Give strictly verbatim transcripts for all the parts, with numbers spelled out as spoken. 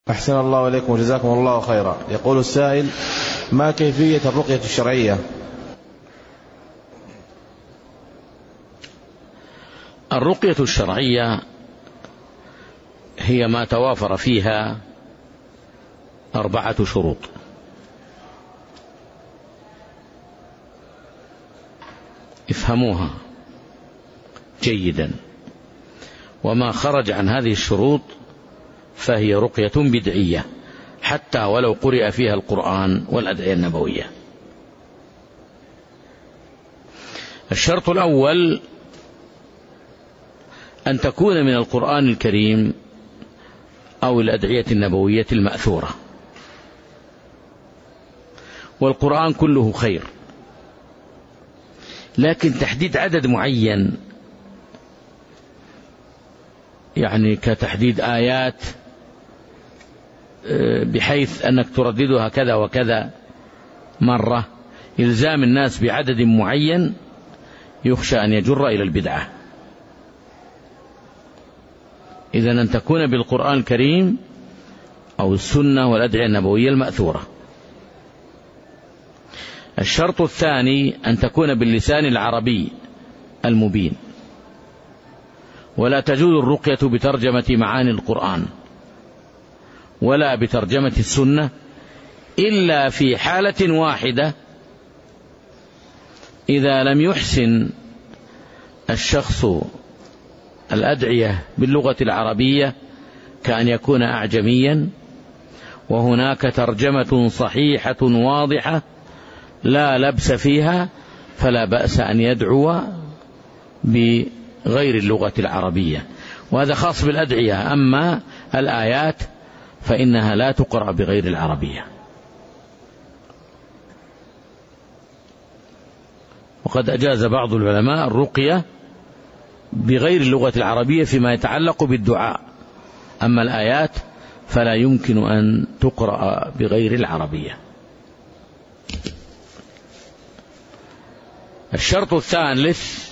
أحسن الله إليكم وجزاكم الله خيرا. يقول السائل: ما كيفية الرقية الشرعية؟ الرقية الشرعية هي ما توافر فيها أربعة شروط. افهموها جيدا، وما خرج عن هذه الشروط فهي رقية بدعية حتى ولو قرئ فيها القرآن والأدعية النبوية. الشرط الأول أن تكون من القرآن الكريم أو الأدعية النبوية المأثورة، والقرآن كله خير، لكن تحديد عدد معين، يعني كتحديد آيات بحيث أنك ترددها كذا وكذا مرة، إلزام الناس بعدد معين يخشى أن يجر إلى البدعة. إذن أن تكون بالقرآن الكريم أو السنة والأدعية النبوية المأثورة. الشرط الثاني أن تكون باللسان العربي المبين، ولا تجوز الرقية بترجمة معاني القرآن ولا بترجمة السنة إلا في حالة واحدة: إذا لم يحسن الشخص الأدعية باللغة العربية كأن يكون أعجميا وهناك ترجمة صحيحة واضحة لا لبس فيها، فلا بأس أن يدعو بغير اللغة العربية، وهذا خاص بالأدعية. أما الآيات فإنها لا تقرأ بغير العربية. وقد أجاز بعض العلماء الرقية بغير اللغة العربية فيما يتعلق بالدعاء، أما الآيات فلا يمكن أن تقرأ بغير العربية. الشرط الثالث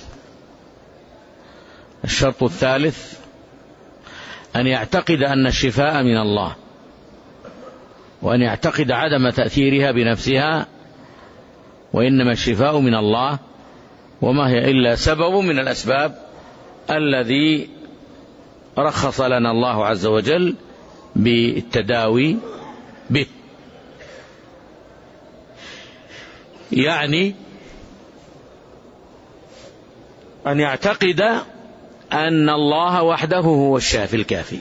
الشرط الثالث أن يعتقد أن الشفاء من الله، وأن يعتقد عدم تأثيرها بنفسها، وإنما الشفاء من الله، وما هي إلا سبب من الأسباب الذي رخص لنا الله عز وجل بالتداوي به. يعني أن يعتقد أن الله وحده هو الشافي الكافي،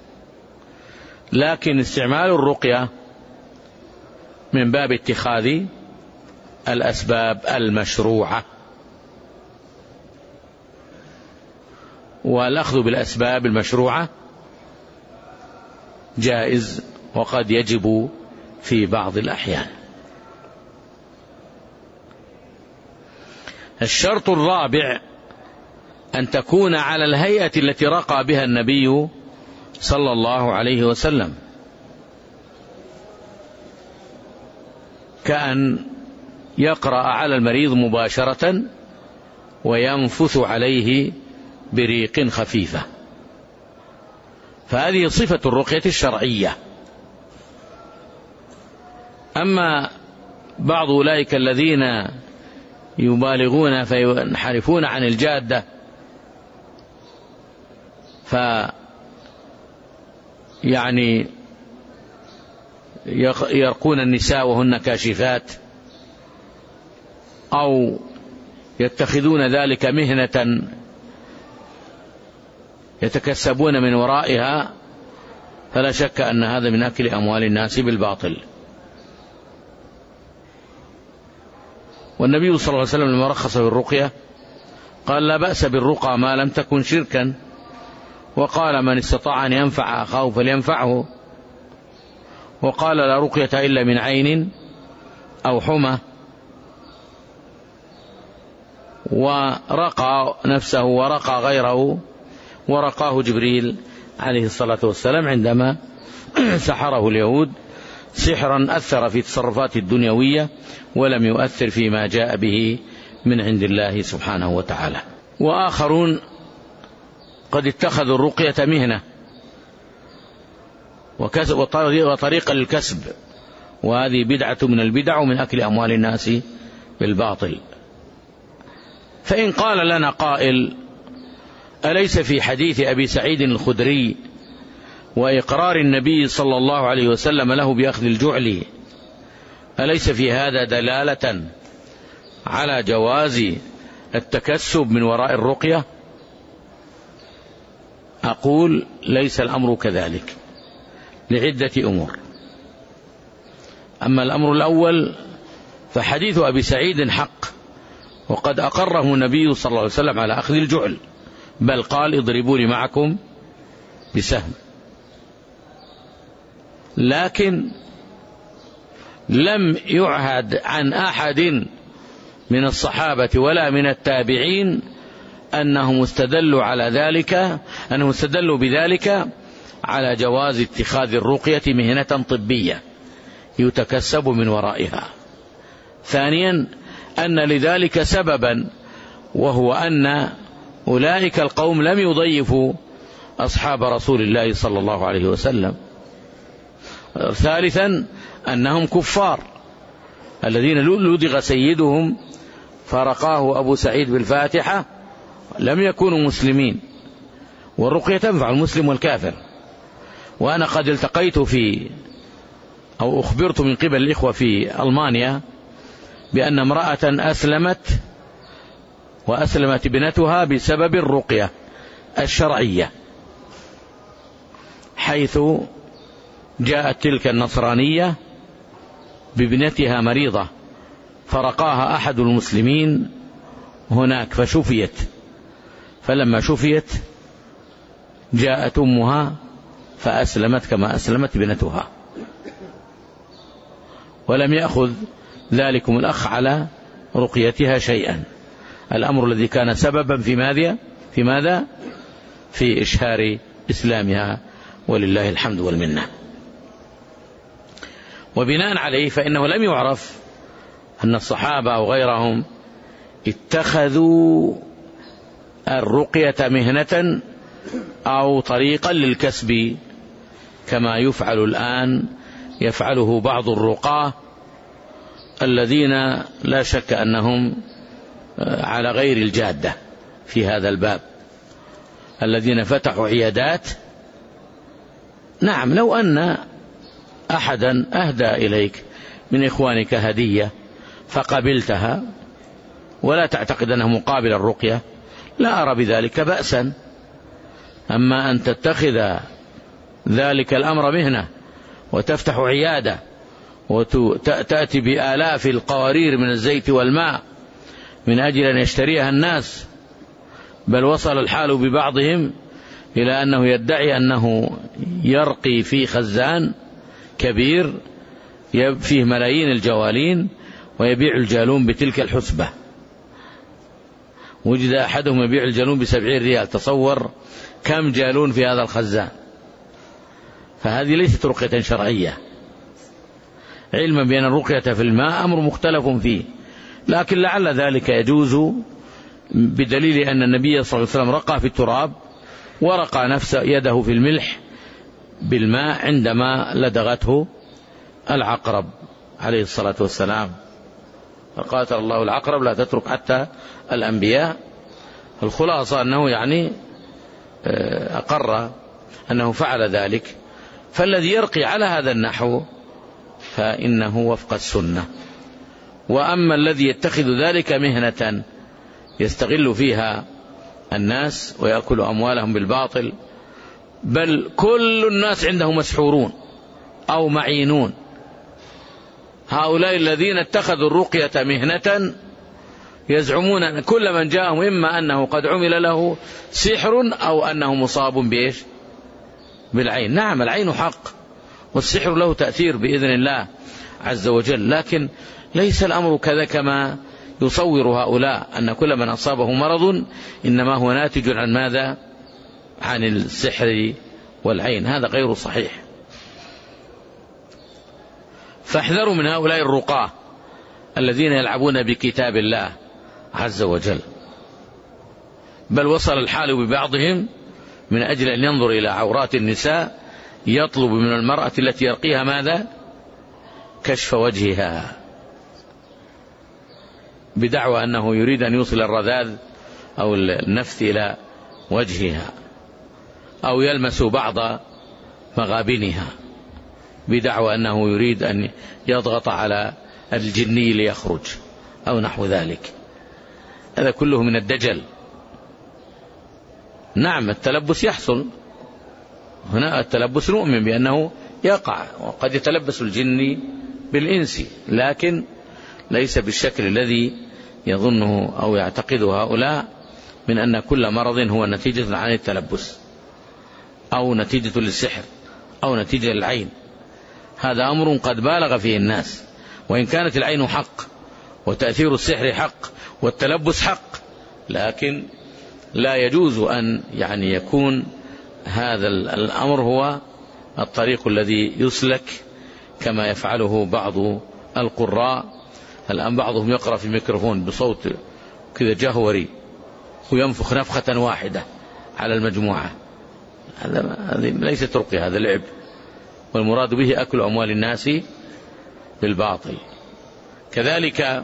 لكن استعمال الرقية من باب اتخاذ الأسباب المشروعة، والأخذ بالأسباب المشروعة جائز وقد يجب في بعض الأحيان. الشرط الرابع أن تكون على الهيئة التي رقى بها النبي صلى الله عليه وسلم، كأن يقرأ على المريض مباشرة وينفث عليه بريق خفيفة، فهذه صفة الرقية الشرعية. أما بعض أولئك الذين يبالغون فينحرفون عن الجادة ف يعني يرقون النساء وهن كاشفات، أو يتخذون ذلك مهنة يتكسبون من ورائها، فلا شك أن هذا من أكل أموال الناس بالباطل. والنبي صلى الله عليه وسلم لما رخص بالرقية قال: لا بأس بالرقى ما لم تكن شركا، وقال: من استطاع أن ينفع أخاه فلينفعه، وقال: لا رقية إلا من عين أو حمى، ورقى نفسه ورقى غيره، ورقاه جبريل عليه الصلاة والسلام عندما سحره اليهود سحرا أثر في تصرفات الدنيوية ولم يؤثر فيما جاء به من عند الله سبحانه وتعالى. وآخرون قد اتخذوا الرقية مهنة، وطريقة للكسب، وهذه بدعة من البدع ومن أكل أموال الناس بالباطل. فإن قال لنا قائل: أليس في حديث أبي سعيد الخدري وإقرار النبي صلى الله عليه وسلم له بأخذ الجعل، أليس في هذا دلالة على جواز التكسب من وراء الرقية؟ أقول: ليس الأمر كذلك لعدة أمور. أما الأمر الأول فحديث أبي سعيد حق، وقد أقره النبي صلى الله عليه وسلم على أخذ الجعل، بل قال: اضربوا لي معكم بسهم. لكن لم يعهد عن أحد من الصحابة ولا من التابعين أنهم استدلوا على ذلك أنهم استدلوا بذلك على جواز اتخاذ الرقية مهنة طبية يتكسب من ورائها. ثانيا، أن لذلك سببا، وهو أن أولئك القوم لم يضيفوا أصحاب رسول الله صلى الله عليه وسلم. ثالثا، أنهم كفار الذين لدغ سيدهم فرقاه أبو سعيد بالفاتحة لم يكونوا مسلمين، والرقية تنفع المسلم والكافر. وأنا قد التقيت في أو أخبرت من قبل الإخوة في ألمانيا بأن امرأة أسلمت وأسلمت ابنتها بسبب الرقية الشرعية، حيث جاءت تلك النصرانية بابنتها مريضة فرقاها أحد المسلمين هناك فشفيت، فلما شفيت جاءت أمها فأسلمت كما أسلمت ابنتها، ولم يأخذ ذلكم الأخ على رقيتها شيئا. الأمر الذي كان سببا في ماذا في ماذا في إشهار إسلامها، ولله الحمد والمنة. وبناء عليه فإنه لم يعرف أن الصحابة أو غيرهم اتخذوا الرقية مهنة أو طريقا للكسب كما يفعل الآن، يفعله بعض الرقاة الذين لا شك أنهم على غير الجادة في هذا الباب، الذين فتحوا عيادات. نعم، لو أن أحدا أهدى إليك من إخوانك هدية فقبلتها ولا تعتقد أنه مقابل الرقية، لا أرى بذلك بأسا. أما أن تتخذ ذلك الأمر مهنة وتفتح عيادة وتأتي بآلاف القوارير من الزيت والماء من أجل أن يشتريها الناس، بل وصل الحال ببعضهم إلى أنه يدعي أنه يرقي في خزان كبير فيه ملايين الجوالين ويبيع الجالون بتلك الحسبة. وجد أحدهم يبيع الجالون بسبعين ريال، تصور كم جالون في هذا الخزان. فهذه ليست رقية شرعية، علما بأن الرقية في الماء أمر مختلف فيه، لكن لعل ذلك يجوز بدليل أن النبي صلى الله عليه وسلم رقى في التراب ورقى نفسه يده في الملح بالماء عندما لدغته العقرب عليه الصلاة والسلام. فقاتل الله العقرب لا تترك حتى الأنبياء. الخلاصة أنه يعني أقر أنه فعل ذلك. فالذي يرقي على هذا النحو فإنه وفق السنة. وأما الذي يتخذ ذلك مهنة يستغل فيها الناس ويأكل أموالهم بالباطل، بل كل الناس عنده مسحورون أو معينون. هؤلاء الذين اتخذوا الرقية مهنة يزعمون أن كل من جاءهم إما أنه قد عمل له سحر أو أنه مصاب بإيش؟ بالعين. نعم، العين حق والسحر له تأثير بإذن الله عز وجل، لكن ليس الأمر كذا كما يصور هؤلاء أن كل من أصابه مرض إنما هو ناتج عن ماذا؟ عن السحر والعين. هذا غير صحيح. فاحذروا من هؤلاء الرقاة الذين يلعبون بكتاب الله عز وجل. بل وصل الحال ببعضهم من أجل أن ينظر إلى عورات النساء يطلب من المرأة التي يرقيها ماذا؟ كشف وجهها، بدعوى أنه يريد أن يوصل الرذاذ أو النفث إلى وجهها، أو يلمس بعض مغابنها بدعوى أنه يريد أن يضغط على الجني ليخرج أو نحو ذلك. هذا كله من الدجل. نعم التلبس يحصل هنا، التلبس نؤمن بأنه يقع، وقد يتلبس الجن بالإنس، لكن ليس بالشكل الذي يظنه أو يعتقده هؤلاء من أن كل مرض هو نتيجة عن التلبس أو نتيجة للسحر أو نتيجة للعين. هذا أمر قد بالغ فيه الناس، وإن كانت العين حق وتأثير السحر حق والتلبس حق، لكن لا يجوز أن يعني يكون هذا الأمر هو الطريق الذي يسلك كما يفعله بعض القراء. الآن بعضهم يقرأ في الميكروفون بصوت كذا جهوري وينفخ نفخة واحدة على المجموعة، هذا ليست رقية، هذا لعب، والمراد به أكل أموال الناس بالباطل. كذلك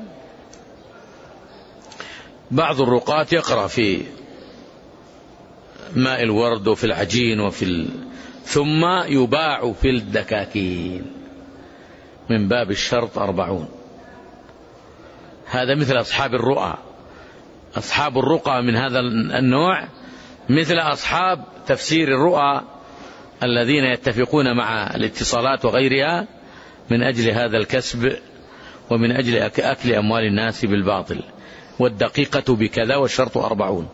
بعض الرقاة يقرأ في ماء الورد وفي العجين وفي ال... ثم يباع في الدكاكين من باب الشرط أربعون. هذا مثل أصحاب الرؤى. أصحاب الرقى من هذا النوع مثل أصحاب تفسير الرؤى الذين يتفقون مع الاتصالات وغيرها من أجل هذا الكسب ومن أجل أكل أموال الناس بالباطل. والدقيقة بكذا والشرط أربعون.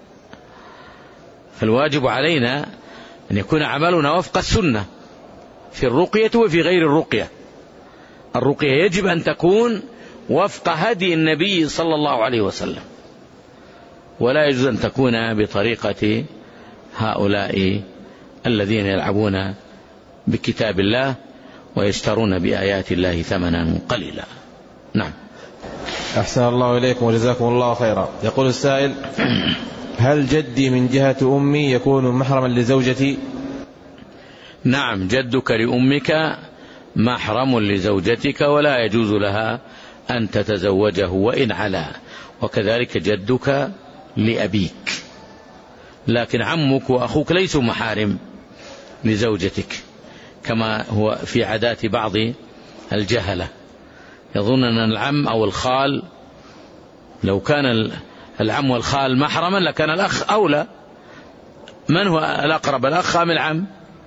فالواجب علينا أن يكون عملنا وفق السنة في الرقية وفي غير الرقية. الرقية يجب أن تكون وفق هدي النبي صلى الله عليه وسلم، ولا يجوز أن تكون بطريقة هؤلاء الذين يلعبون بكتاب الله ويشترون بآيات الله ثمنا قليلا. نعم. أحسن الله إليكم وجزاكم الله خيرا. يقول السائل: هل جدي من جهة أمي يكون محرما لزوجتي؟ نعم، جدك لأمك محرم لزوجتك ولا يجوز لها أن تتزوجه وإن علا، وكذلك جدك لأبيك. لكن عمك وأخوك ليسوا محارم لزوجتك كما هو في عادات بعض الجهلة، يظن أن العم أو الخال، لو كان العم والخال محرما لكان الأخ أولى. من هو الأقرب، الأخ أم العم؟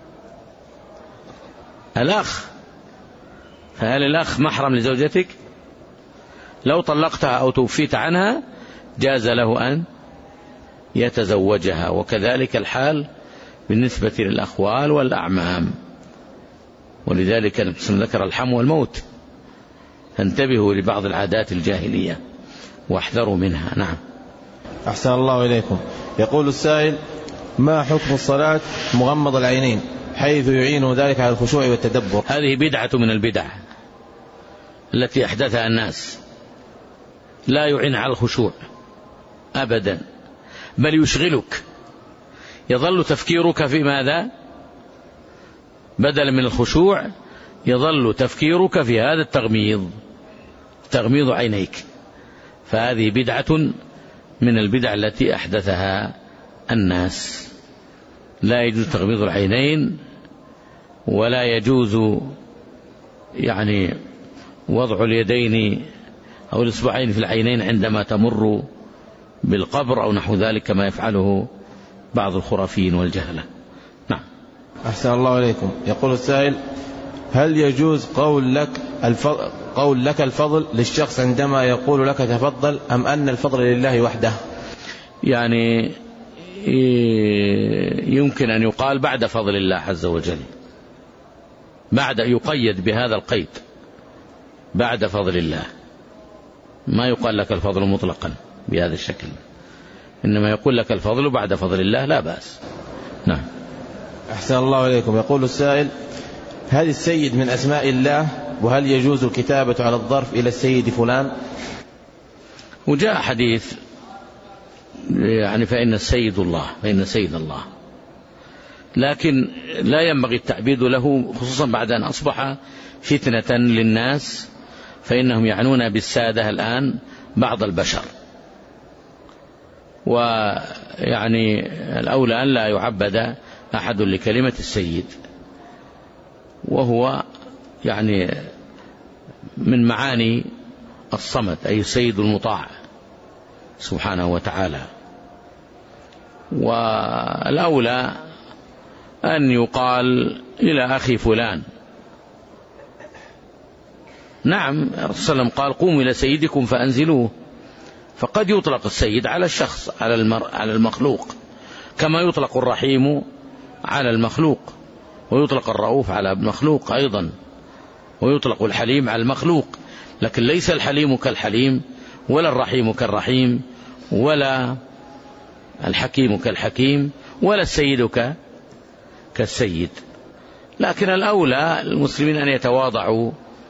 الأخ. فهل الأخ محرم لزوجتك؟ لو طلقتها أو توفيت عنها جاز له أن يتزوجها، وكذلك الحال بالنسبة للأخوال والأعمام. ولذلك ذكر الحم والموت. فانتبهوا لبعض العادات الجاهلية واحذروا منها. نعم. أحسن الله إليكم. يقول السائل: ما حكم الصلاة مغمض العينين حيث يعين ذلك على الخشوع والتدبر؟ هذه بدعة من البدع التي أحدثها الناس. لا يعين على الخشوع أبدا، بل يشغلك، يظل تفكيرك في ماذا؟ بدلا من الخشوع يظل تفكيرك في هذا التغميض، تغميض عينيك. فهذه بدعة من البدع التي أحدثها الناس. لا يجوز تغميض العينين، ولا يجوز يعني وضع اليدين أو الإصبعين في العينين عندما تمر بالقبر أو نحو ذلك كما يفعله بعض الخرافيين والجهلة. نعم. أحسن الله إليكم. يقول السائل: هل يجوز قول لك الفضل, قول لك الفضل للشخص عندما يقول لك تفضل، أم أن الفضل لله وحده؟ يعني يمكن أن يقال بعد فضل الله عز وجل، بعد، يقيد بهذا القيد، بعد فضل الله. ما يقال لك الفضل مطلقا بهذا الشكل، إنما يقول لك الفضل بعد فضل الله، لا بأس. نعم. أحسن الله إليكم. يقول السائل: هل السيد من أسماء الله، وهل يجوز الكتابة على الظرف إلى السيد فلان؟ وجاء حديث يعني فإن السيد الله، فإن سيد الله، لكن لا ينبغي التعبيد له، خصوصا بعد أن أصبح فتنة للناس، فإنهم يعنون بالسادة الآن بعض البشر، ويعني الأولى أن لا يعبد أحد لكلمة السيد، وهو يعني من معاني الصمد، أي السيد المطاع سبحانه وتعالى. والأولى أن يقال إلى أخي فلان. نعم، الرسول صلى الله عليه وسلم قال قوموا إلى سيدكم فأنزلوه، فقد يطلق السيد على الشخص، على المر... على المخلوق، كما يطلق الرحيم على المخلوق، ويطلق الرؤوف على المخلوق أيضا، ويطلق الحليم على المخلوق، لكن ليس الحليم كالحليم، ولا الرحيم كالرحيم، ولا الحكيم كالحكيم، ولا السيد كالسيد. لكن الأولى المسلمين أن يتواضعوا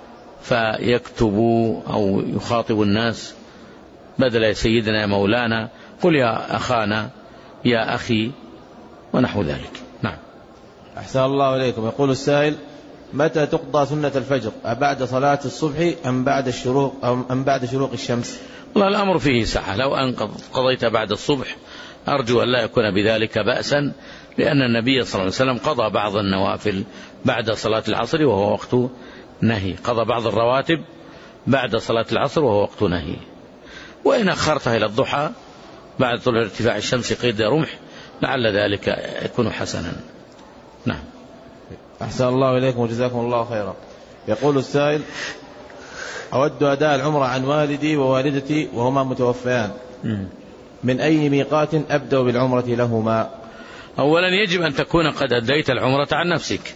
فيكتبوا أو يخاطبوا الناس بدل يا سيدنا يا مولانا، قل يا أخانا يا أخي ونحو ذلك. نعم. أحسن الله إليكم. يقول السائل: متى تقضى سنة الفجر؟ أبعد صلاة الصبح أم بعد الشروق أم بعد شروق الشمس؟ والله الأمر فيه سعة، لو أن قضيت بعد الصبح أرجو أن لا يكون بذلك بأسا، لأن النبي صلى الله عليه وسلم قضى بعض النوافل بعد صلاة العصر وهو وقت نهي، قضى بعض الرواتب بعد صلاة العصر وهو وقت نهي. وإن أخرتها إلى الضحى بعد طلوع ارتفاع الشمس قيد رمح لعل ذلك يكون حسنا. نعم. أحسن الله إليكم وجزاكم الله خيرا. يقول السائل: أود أداء العمرة عن والدي ووالدتي وهما متوفيان، من أي ميقات أبدأ بالعمرة لهما؟ أولا يجب أن تكون قد أديت العمرة عن نفسك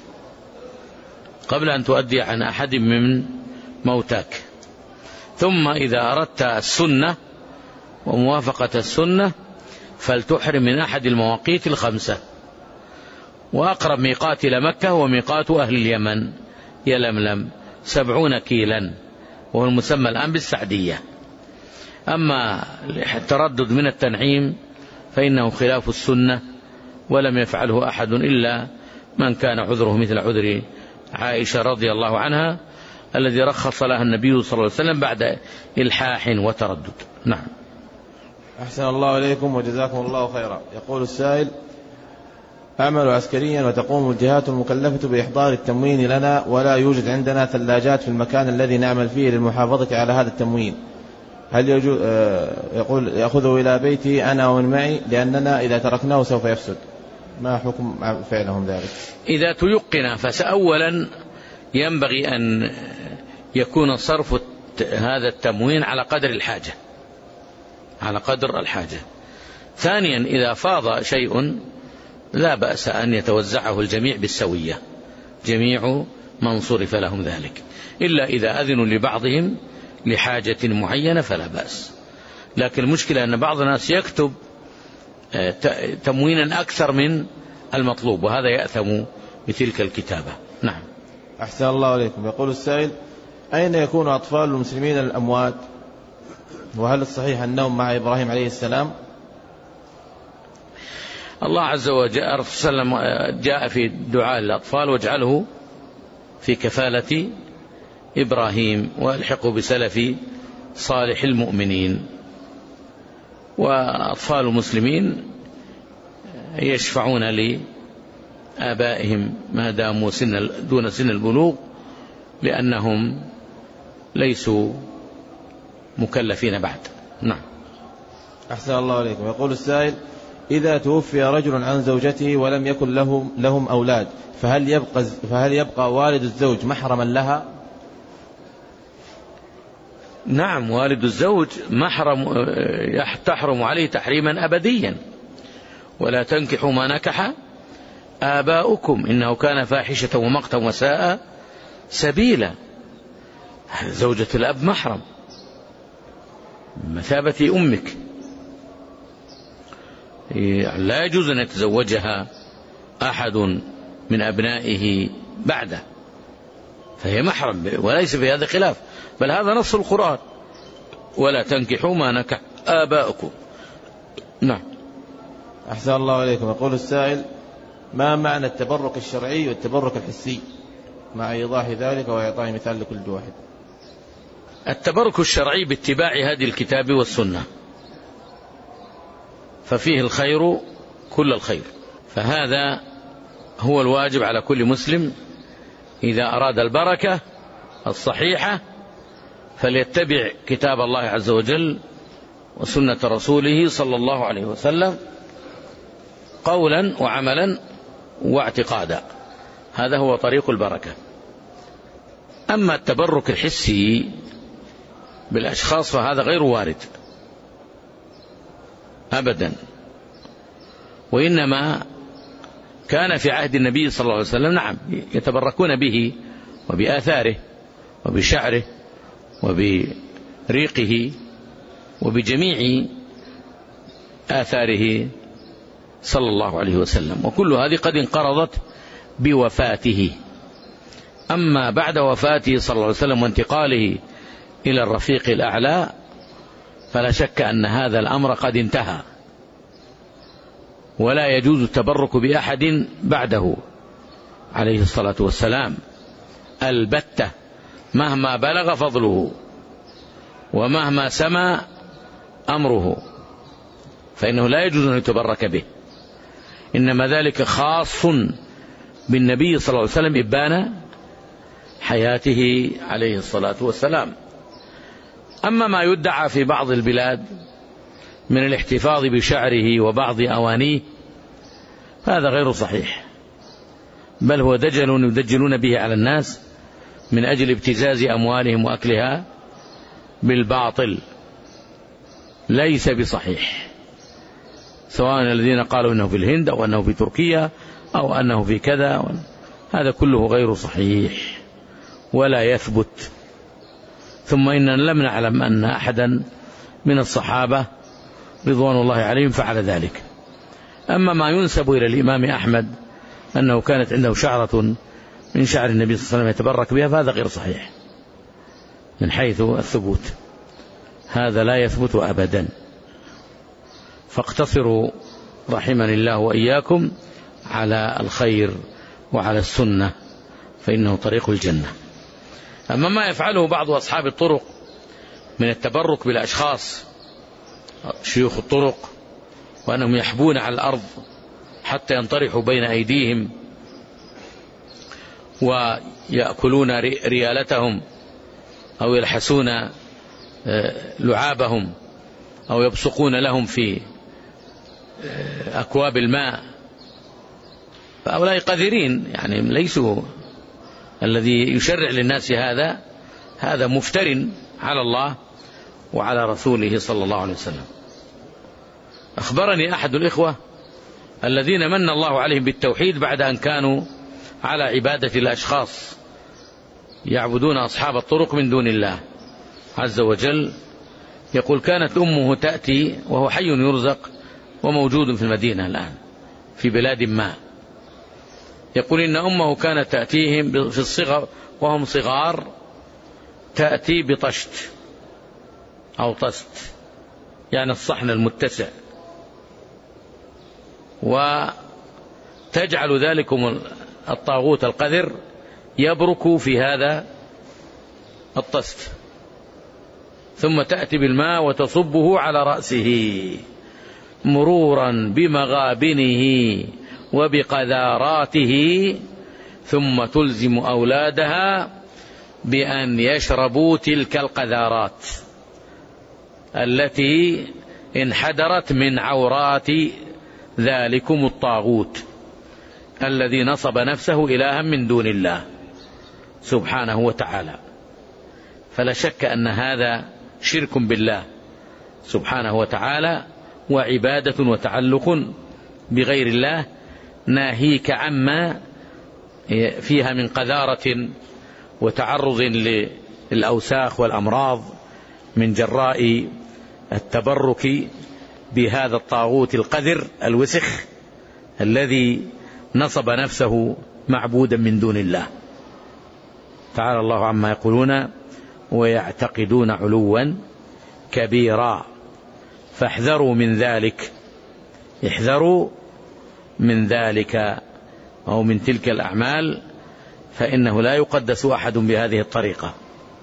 قبل أن تؤدي عن أحد من موتاك. ثم إذا أردت السنة وموافقة السنة فلتحرم من أحد المواقيت الخمسة. وأقرب ميقات إلى مكة هو ميقات أهل اليمن يلملم سبعون كيلا، وهو المسمى الآن بالسعدية. أما التردد من التنعيم فإنه خلاف السنة، ولم يفعله أحد إلا من كان عذره مثل عذر عائشة رضي الله عنها الذي رخص لها النبي صلى الله عليه وسلم بعد إلحاح وتردد. نعم. أحسن الله إليكم وجزاكم الله خيرا. يقول السائل: أعمل عسكريا وتقوم الجهات المكلفة بإحضار التموين لنا، ولا يوجد عندنا ثلاجات في المكان الذي نعمل فيه للمحافظة على هذا التموين، هل يجوز يقول يأخذه إلى بيتي أنا ومن معي لأننا إذا تركناه سوف يفسد، ما حكم فعلهم ذلك؟ إذا تيقن فأولا ينبغي أن يكون صرف هذا التموين على قدر الحاجة، على قدر الحاجة. ثانيا إذا فاض شيء لا بأس أن يتوزعه الجميع بالسوية، جميع من صرف لهم ذلك، إلا إذا أذنوا لبعضهم لحاجة معينة فلا بأس. لكن المشكلة أن بعض الناس يكتب تموينا أكثر من المطلوب، وهذا يأثم بتلك الكتابة. نعم. أحسن الله عليكم. يقول السائل: أين يكون أطفال المسلمين الأموات؟ وهل الصحيح أنهم مع إبراهيم عليه السلام؟ الله عز وجل الرسول جاء في دعاء الأطفال: واجعله في كفالة إبراهيم والحقه بسلف صالح المؤمنين. وأطفال المسلمين يشفعون لآبائهم ما داموا سن دون سن البلوغ، لأنهم ليسوا مكلفين بعد. نعم. أحسن الله عليكم. يقول السائل: إذا توفي رجل عن زوجته ولم يكن لهم, لهم أولاد، فهل يبقى, فهل يبقى والد الزوج محرما لها؟ نعم، والد الزوج محرم، تحرم عليه تحريما أبديا. ولا تنكحوا ما نكح آباؤكم إنه كان فاحشة ومقتا وساء سبيلا. زوجة الأب محرم مثابة أمك، لا يجوز أن يتزوجها أحد من أبنائه بعده، فهي محرم وليس في هذا خلاف، بل هذا نص القرآن: ولا تنكحوا ما نكح آباؤكم. نعم. أحسن الله عليكم. يقول السائل: ما معنى التبرك الشرعي والتبرك الحسي مع إيضاح ذلك وإعطاء مثال لكل واحد؟ التبرك الشرعي باتباع هدي الكتاب والسنة، ففيه الخير كل الخير، فهذا هو الواجب على كل مسلم إذا أراد البركة الصحيحة فليتبع كتاب الله عز وجل وسنة رسوله صلى الله عليه وسلم قولا وعملا واعتقادا، هذا هو طريق البركة. أما التبرك الحسي بالأشخاص فهذا غير وارد أبدا، وإنما كان في عهد النبي صلى الله عليه وسلم نعم يتبركون به وبآثاره وبشعره وبريقه وبجميع آثاره صلى الله عليه وسلم، وكل هذه قد انقرضت بوفاته. أما بعد وفاته صلى الله عليه وسلم وانتقاله إلى الرفيق الأعلى فلا شك أن هذا الأمر قد انتهى، ولا يجوز التبرك بأحد بعده عليه الصلاة والسلام البتة، مهما بلغ فضله ومهما سما أمره فإنه لا يجوز أن يتبرك به، إنما ذلك خاص بالنبي صلى الله عليه وسلم إبان حياته عليه الصلاة والسلام. أما ما يدعى في بعض البلاد من الاحتفاظ بشعره وبعض أوانيه هذا غير صحيح، بل هو دجل يدجلون به على الناس من أجل ابتزاز أموالهم وأكلها بالباطل، ليس بصحيح، سواء الذين قالوا أنه في الهند أو أنه في تركيا أو أنه في كذا، هذا كله غير صحيح ولا يثبت. ثم إننا لم نعلم أن أحدا من الصحابة رضوان الله عليهم فعل ذلك. أما ما ينسب إلى الإمام أحمد أنه كانت عنده شعرة من شعر النبي صلى الله عليه وسلم يتبرك بها فهذا غير صحيح من حيث الثبوت، هذا لا يثبت أبدا. فاقتصروا رحمني الله وإياكم على الخير وعلى السنة فإنه طريق الجنة. أما ما يفعله بعض أصحاب الطرق من التبرك بالأشخاص شيوخ الطرق وأنهم يحبون على الأرض حتى ينطرحوا بين أيديهم ويأكلون ريالتهم أو يلحسون لعابهم أو يبصقون لهم في أكواب الماء، فهؤلاء قذرين، يعني ليسوا الذي يشرع للناس هذا هذا مفتر على الله وعلى رسوله صلى الله عليه وسلم. أخبرني أحد الإخوة الذين من الله عليهم بالتوحيد بعد أن كانوا على عبادة الأشخاص يعبدون أصحاب الطرق من دون الله عز وجل، يقول كانت أمه تأتي وهو حي يرزق وموجود في المدينة الآن في بلاد ما، يقول إن أمه كانت تأتيهم في الصغر وهم صغار تأتي بطشت أو طست يعني الصحن المتسع، وتجعل ذلكم الطاغوت القذر يبرك في هذا الطست، ثم تأتي بالماء وتصبه على رأسه مرورا بمغابنه وبقذاراته، ثم تلزم أولادها بأن يشربوا تلك القذارات التي انحدرت من عورات ذلكم الطاغوت الذي نصب نفسه إلها من دون الله سبحانه وتعالى. فلا شك أن هذا شرك بالله سبحانه وتعالى وعبادة وتعلق بغير الله، ناهيك عما فيها من قذارة وتعرض للأوساخ والأمراض من جراء التبرك بهذا الطاغوت القذر الوسخ الذي نصب نفسه معبودا من دون الله. تعالى الله عما يقولون ويعتقدون علوا كبيرا، فاحذروا من ذلك، احذروا من ذلك أو من تلك الأعمال فإنه لا يقدس أحد بهذه الطريقة.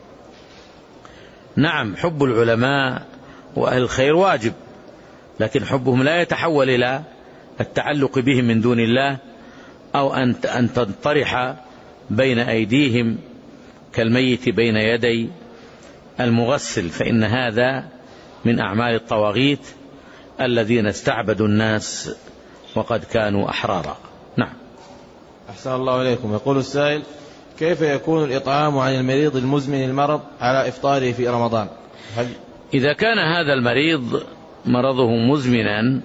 نعم، حب العلماء وأهل الخير واجب، لكن حبهم لا يتحول إلى التعلق بهم من دون الله، أو أن تنطرح بين أيديهم كالميت بين يدي المغسل، فإن هذا من أعمال الطواغيت الذين استعبدوا الناس وقد كانوا أحرارا. نعم. أحسن الله إليكم. يقول السائل: كيف يكون الإطعام عن المريض المزمن المرض على إفطاره في رمضان؟ هل إذا كان هذا المريض مرضه مزمنا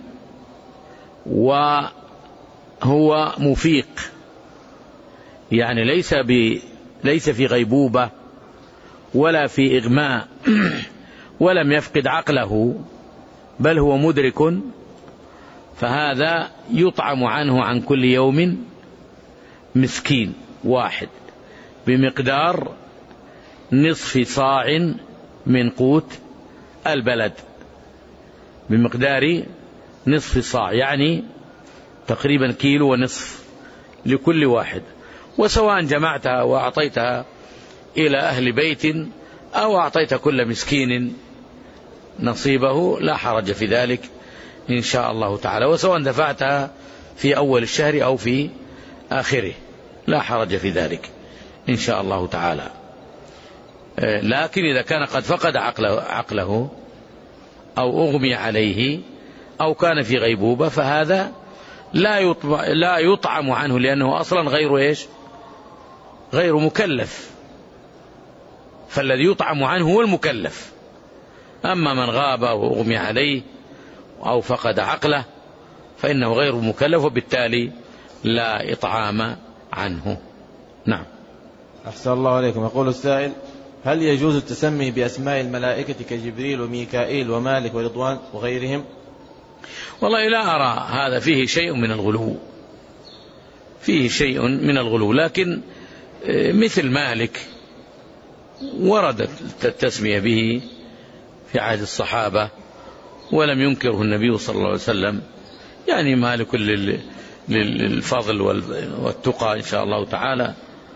وهو مفيق، يعني ليس ب ليس في غيبوبة ولا في إغماء ولم يفقد عقله، بل هو مدرك، فهذا يطعم عنه عن كل يوم مسكين واحد بمقدار نصف صاع من قوت البلد، بمقدار نصف صاع، يعني تقريبا كيلو ونصف لكل واحد. وسواء جمعتها وأعطيتها إلى أهل بيت أو أعطيت كل مسكين نصيبه لا حرج في ذلك إن شاء الله تعالى، وسواء دفعتها في أول الشهر أو في آخره لا حرج في ذلك إن شاء الله تعالى. لكن إذا كان قد فقد عقله, عقله أو أغمي عليه أو كان في غيبوبة فهذا لا لا يطعم عنه، لأنه أصلا غير إيش غير مكلف، فالذي يطعم عنه هو المكلف. أما من غاب أو أغمي عليه أو فقد عقله فإنه غير مكلف، وبالتالي لا إطعام عنه. نعم. أحسن الله عليكم. يقول السائل: هل يجوز التسمي بأسماء الملائكة كجبريل وميكائيل ومالك ورضوان وغيرهم؟ والله لا أرى هذا فيه شيء من الغلو، فيه شيء من الغلو، لكن مثل مالك وردت التسمية به في عهد الصحابة ولم ينكره النبي صلى الله عليه وسلم، يعني مالك للفضل والتقى إن شاء الله تعالى،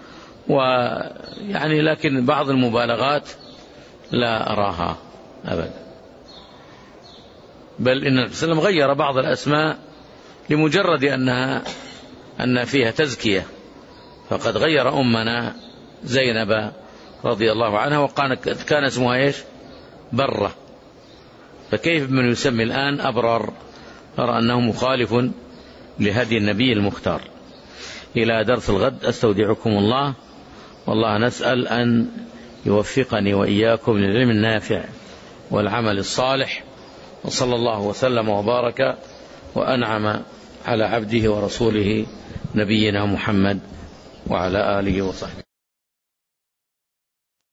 ويعني لكن بعض المبالغات لا أراها أبدا، بل إن النبي صلى الله عليه وسلم غير بعض الأسماء لمجرد أنها أن فيها تزكية، فقد غير أمنا زينب رضي الله عنها وكان كان اسمها إيش برة، فكيف من يسمي الآن أبرار؟ أرى أنه مخالف لهدي النبي المختار. إلى درس الغد أستودعكم الله، والله نسأل أن يوفقني وإياكم للعلم النافع والعمل الصالح، وصلى الله وسلم وبارك وأنعم على عبده ورسوله نبينا محمد وعلى آله وصحبه.